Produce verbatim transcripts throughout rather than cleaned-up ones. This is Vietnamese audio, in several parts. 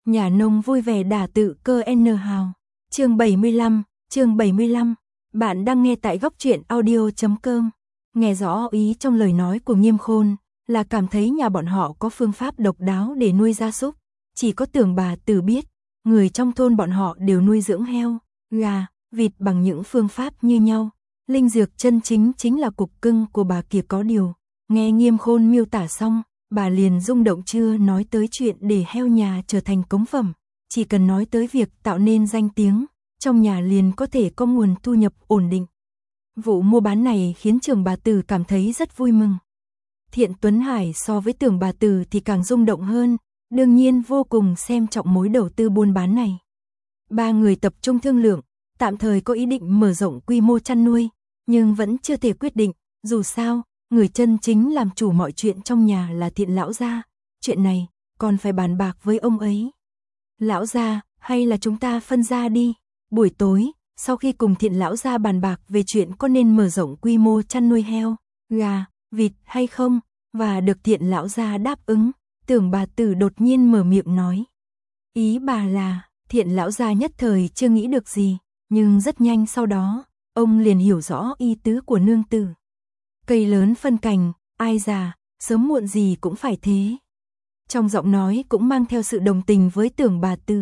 Nhà nông vui vẻ đả tự cơ N hào. Chương bảy mươi lăm, chương bảy mươi lăm. Bạn đang nghe tại góc truyện audio chấm com. Nghe rõ ý trong lời nói của Nghiêm Khôn, là cảm thấy nhà bọn họ có phương pháp độc đáo để nuôi gia súc. Chỉ có Tưởng bà Tử biết, người trong thôn bọn họ đều nuôi dưỡng heo, gà, vịt bằng những phương pháp như nhau. Linh dược chân chính chính là cục cưng của bà kia có điều. Nghe Nghiêm Khôn miêu tả xong, bà liền rung động, chưa nói tới chuyện để heo nhà trở thành cống phẩm. Chỉ cần nói tới việc tạo nên danh tiếng, trong nhà liền có thể có nguồn thu nhập ổn định. Vụ mua bán này khiến Tưởng bà Tử cảm thấy rất vui mừng. Thiện Tuấn Hải so với Tưởng bà Tử thì càng rung động hơn, đương nhiên vô cùng xem trọng mối đầu tư buôn bán này. Ba người tập trung thương lượng, tạm thời có ý định mở rộng quy mô chăn nuôi, nhưng vẫn chưa thể quyết định, dù sao, người chân chính làm chủ mọi chuyện trong nhà là Thiện lão gia, chuyện này còn phải bàn bạc với ông ấy. Lão gia, hay là chúng ta phân ra đi. Buổi tối, sau khi cùng Thiện lão gia bàn bạc về chuyện có nên mở rộng quy mô chăn nuôi heo, gà, vịt hay không, và được Thiện lão gia đáp ứng, Tưởng bà Tử đột nhiên mở miệng nói. Ý bà là, Thiện lão gia nhất thời chưa nghĩ được gì, nhưng rất nhanh sau đó, ông liền hiểu rõ ý tứ của nương tử. Cây lớn phân cành, ai già, sớm muộn gì cũng phải thế. Trong giọng nói cũng mang theo sự đồng tình với Tưởng bà Tử.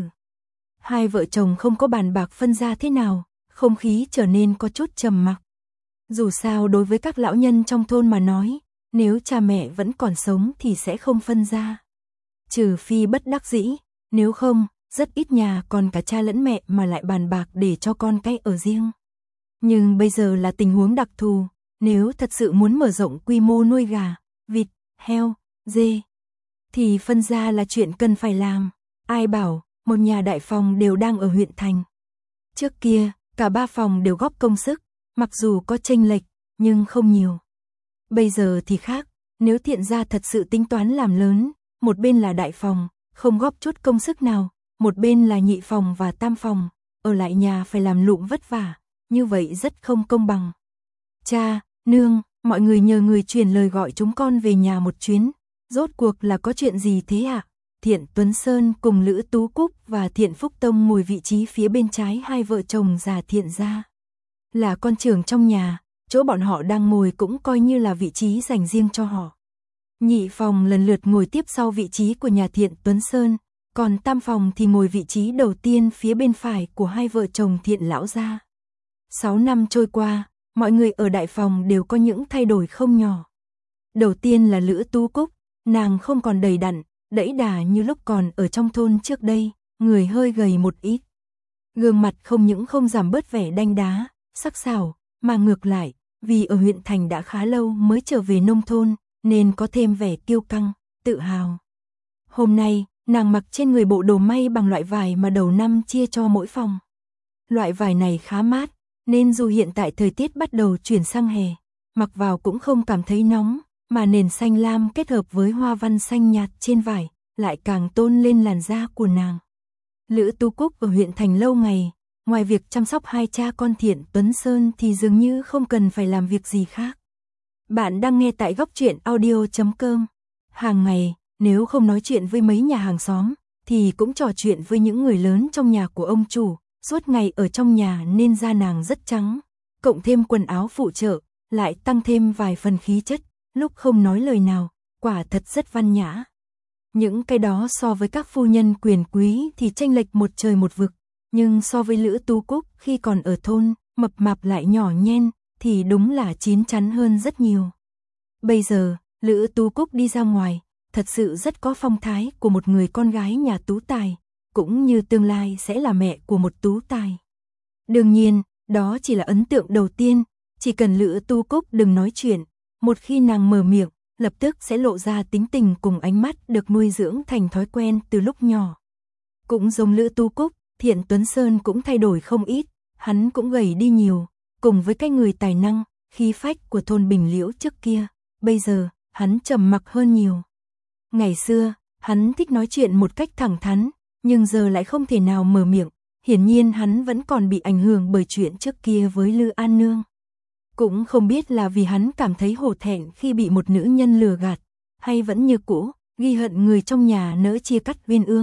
Hai vợ chồng không có bàn bạc phân ra thế nào, không khí trở nên có chút trầm mặc. Dù sao đối với các lão nhân trong thôn mà nói, nếu cha mẹ vẫn còn sống thì sẽ không phân ra. Trừ phi bất đắc dĩ, nếu không, rất ít nhà còn cả cha lẫn mẹ mà lại bàn bạc để cho con cái ở riêng. Nhưng bây giờ là tình huống đặc thù, nếu thật sự muốn mở rộng quy mô nuôi gà, vịt, heo, dê, thì phân ra là chuyện cần phải làm. Ai bảo, một nhà đại phòng đều đang ở huyện thành. Trước kia, cả ba phòng đều góp công sức, mặc dù có chênh lệch, nhưng không nhiều. Bây giờ thì khác, nếu Thiện gia thật sự tính toán làm lớn, một bên là đại phòng, không góp chút công sức nào, một bên là nhị phòng và tam phòng, ở lại nhà phải làm lụng vất vả, như vậy rất không công bằng. Cha, nương, mọi người nhờ người truyền lời gọi chúng con về nhà một chuyến, rốt cuộc là có chuyện gì thế ạ? À? Thiện Tuấn Sơn cùng Lữ Tú Cúc và Thiện Phúc Tông ngồi vị trí phía bên trái hai vợ chồng già Thiện gia. Là con trưởng trong nhà, chỗ bọn họ đang ngồi cũng coi như là vị trí dành riêng cho họ. Nhị phòng lần lượt ngồi tiếp sau vị trí của nhà Thiện Tuấn Sơn, còn tam phòng thì ngồi vị trí đầu tiên phía bên phải của hai vợ chồng Thiện lão gia. Sáu năm trôi qua, mọi người ở đại phòng đều có những thay đổi không nhỏ. Đầu tiên là Lữ Tú Cúc, nàng không còn đầy đặn, đẫy đà như lúc còn ở trong thôn trước đây, người hơi gầy một ít. Gương mặt không những không giảm bớt vẻ đanh đá, sắc sảo, mà ngược lại, vì ở huyện thành đã khá lâu mới trở về nông thôn, nên có thêm vẻ kiêu căng, tự hào. Hôm nay, nàng mặc trên người bộ đồ may bằng loại vải mà đầu năm chia cho mỗi phòng. Loại vải này khá mát, nên dù hiện tại thời tiết bắt đầu chuyển sang hè, mặc vào cũng không cảm thấy nóng, mà nền xanh lam kết hợp với hoa văn xanh nhạt trên vải, lại càng tôn lên làn da của nàng. Lữ Tú Cúc ở huyện thành lâu ngày, ngoài việc chăm sóc hai cha con Thiện Tuấn Sơn thì dường như không cần phải làm việc gì khác. Bạn đang nghe tại góc truyện audio chấm com. Hàng ngày, nếu không nói chuyện với mấy nhà hàng xóm, thì cũng trò chuyện với những người lớn trong nhà của ông chủ, suốt ngày ở trong nhà nên da nàng rất trắng, cộng thêm quần áo phụ trợ, lại tăng thêm vài phần khí chất, lúc không nói lời nào, quả thật rất văn nhã. Những cái đó so với các phu nhân quyền quý thì chênh lệch một trời một vực, nhưng so với Lữ Tú Cúc khi còn ở thôn, mập mạp lại nhỏ nhen, thì đúng là chín chắn hơn rất nhiều. Bây giờ, Lữ Tú Cúc đi ra ngoài, thật sự rất có phong thái của một người con gái nhà tú tài, cũng như tương lai sẽ là mẹ của một tú tài. Đương nhiên, đó chỉ là ấn tượng đầu tiên, chỉ cần Lữ Tú Cúc đừng nói chuyện, một khi nàng mở miệng, lập tức sẽ lộ ra tính tình cùng ánh mắt được nuôi dưỡng thành thói quen từ lúc nhỏ. Cũng giống Lữ Tú Cúc, Thiện Tuấn Sơn cũng thay đổi không ít, hắn cũng gầy đi nhiều, cùng với cái người tài năng, khí phách của thôn Bình Liễu trước kia, bây giờ, hắn trầm mặc hơn nhiều. Ngày xưa, hắn thích nói chuyện một cách thẳng thắn, nhưng giờ lại không thể nào mở miệng, hiển nhiên hắn vẫn còn bị ảnh hưởng bởi chuyện trước kia với Lư An Nương. Cũng không biết là vì hắn cảm thấy hổ thẹn khi bị một nữ nhân lừa gạt, hay vẫn như cũ, ghi hận người trong nhà nỡ chia cắt uyên ương,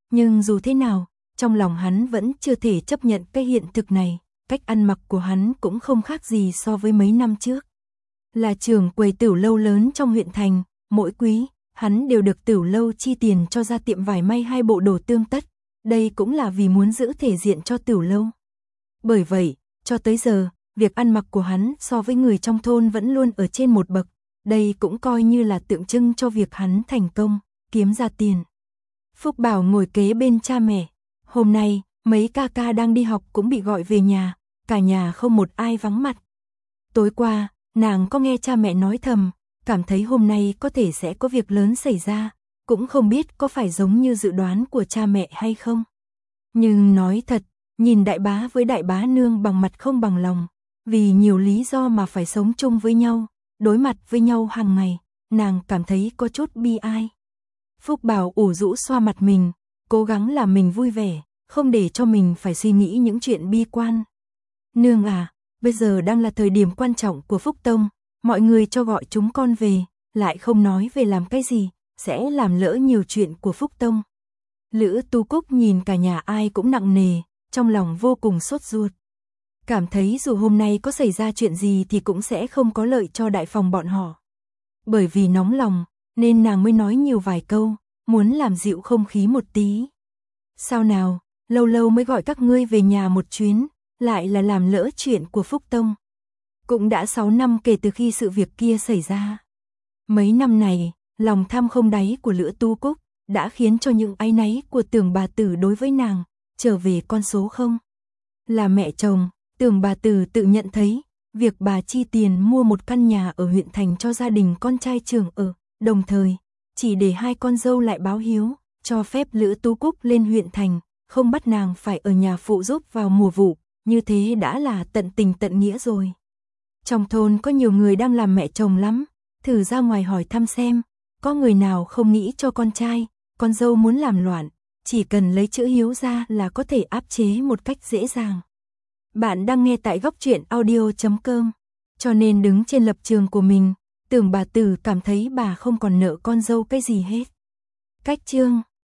Nhưng dù thế nào, trong lòng hắn vẫn chưa thể chấp nhận cái hiện thực này, cách ăn mặc của hắn cũng không khác gì so với mấy năm trước. Là trưởng quầy tửu lâu lớn trong huyện thành, mỗi quý, hắn đều được tửu lâu chi tiền cho ra tiệm vải may hai bộ đồ tương tất, đây cũng là vì muốn giữ thể diện cho tửu lâu. Bởi vậy, cho tới giờ, việc ăn mặc của hắn so với người trong thôn vẫn luôn ở trên một bậc, đây cũng coi như là tượng trưng cho việc hắn thành công, kiếm ra tiền. Phúc Bảo ngồi kế bên cha mẹ, hôm nay, mấy ca ca đang đi học cũng bị gọi về nhà, cả nhà không một ai vắng mặt. Tối qua, nàng có nghe cha mẹ nói thầm, cảm thấy hôm nay có thể sẽ có việc lớn xảy ra, cũng không biết có phải giống như dự đoán của cha mẹ hay không. Nhưng nói thật, nhìn đại bá với đại bá nương bằng mặt không bằng lòng, vì nhiều lý do mà phải sống chung với nhau, đối mặt với nhau hàng ngày, nàng cảm thấy có chút bi ai. Phúc Bảo ủ rũ xoa mặt mình, cố gắng làm mình vui vẻ, không để cho mình phải suy nghĩ những chuyện bi quan. Nương à, bây giờ đang là thời điểm quan trọng của Phúc Tông, mọi người cho gọi chúng con về, lại không nói về làm cái gì, sẽ làm lỡ nhiều chuyện của Phúc Tông. Lữ Tu Cúc nhìn cả nhà ai cũng nặng nề, trong lòng vô cùng sốt ruột. Cảm thấy dù hôm nay có xảy ra chuyện gì thì cũng sẽ không có lợi cho đại phòng bọn họ. Bởi vì nóng lòng, nên nàng mới nói nhiều vài câu, muốn làm dịu không khí một tí. Sao nào, lâu lâu mới gọi các ngươi về nhà một chuyến, lại là làm lỡ chuyện của Phúc Tông. Cũng đã sáu năm kể từ khi sự việc kia xảy ra. Mấy năm này, lòng tham không đáy của Lữ Tu Cúc đã khiến cho những áy náy của Tưởng bà tử đối với nàng trở về con số không. Là mẹ chồng, Tưởng bà tử tự nhận thấy, việc bà chi tiền mua một căn nhà ở huyện thành cho gia đình con trai trưởng ở, đồng thời, chỉ để hai con dâu lại báo hiếu, cho phép Lữ Tu Cúc lên huyện thành, không bắt nàng phải ở nhà phụ giúp vào mùa vụ, như thế đã là tận tình tận nghĩa rồi. Trong thôn có nhiều người đang làm mẹ chồng lắm, thử ra ngoài hỏi thăm xem, có người nào không nghĩ cho con trai, con dâu muốn làm loạn, chỉ cần lấy chữ hiếu ra là có thể áp chế một cách dễ dàng. Bạn đang nghe tại góc truyện audio chấm com, cho nên đứng trên lập trường của mình, Tưởng bà tử cảm thấy bà không còn nợ con dâu cái gì hết. Cách chương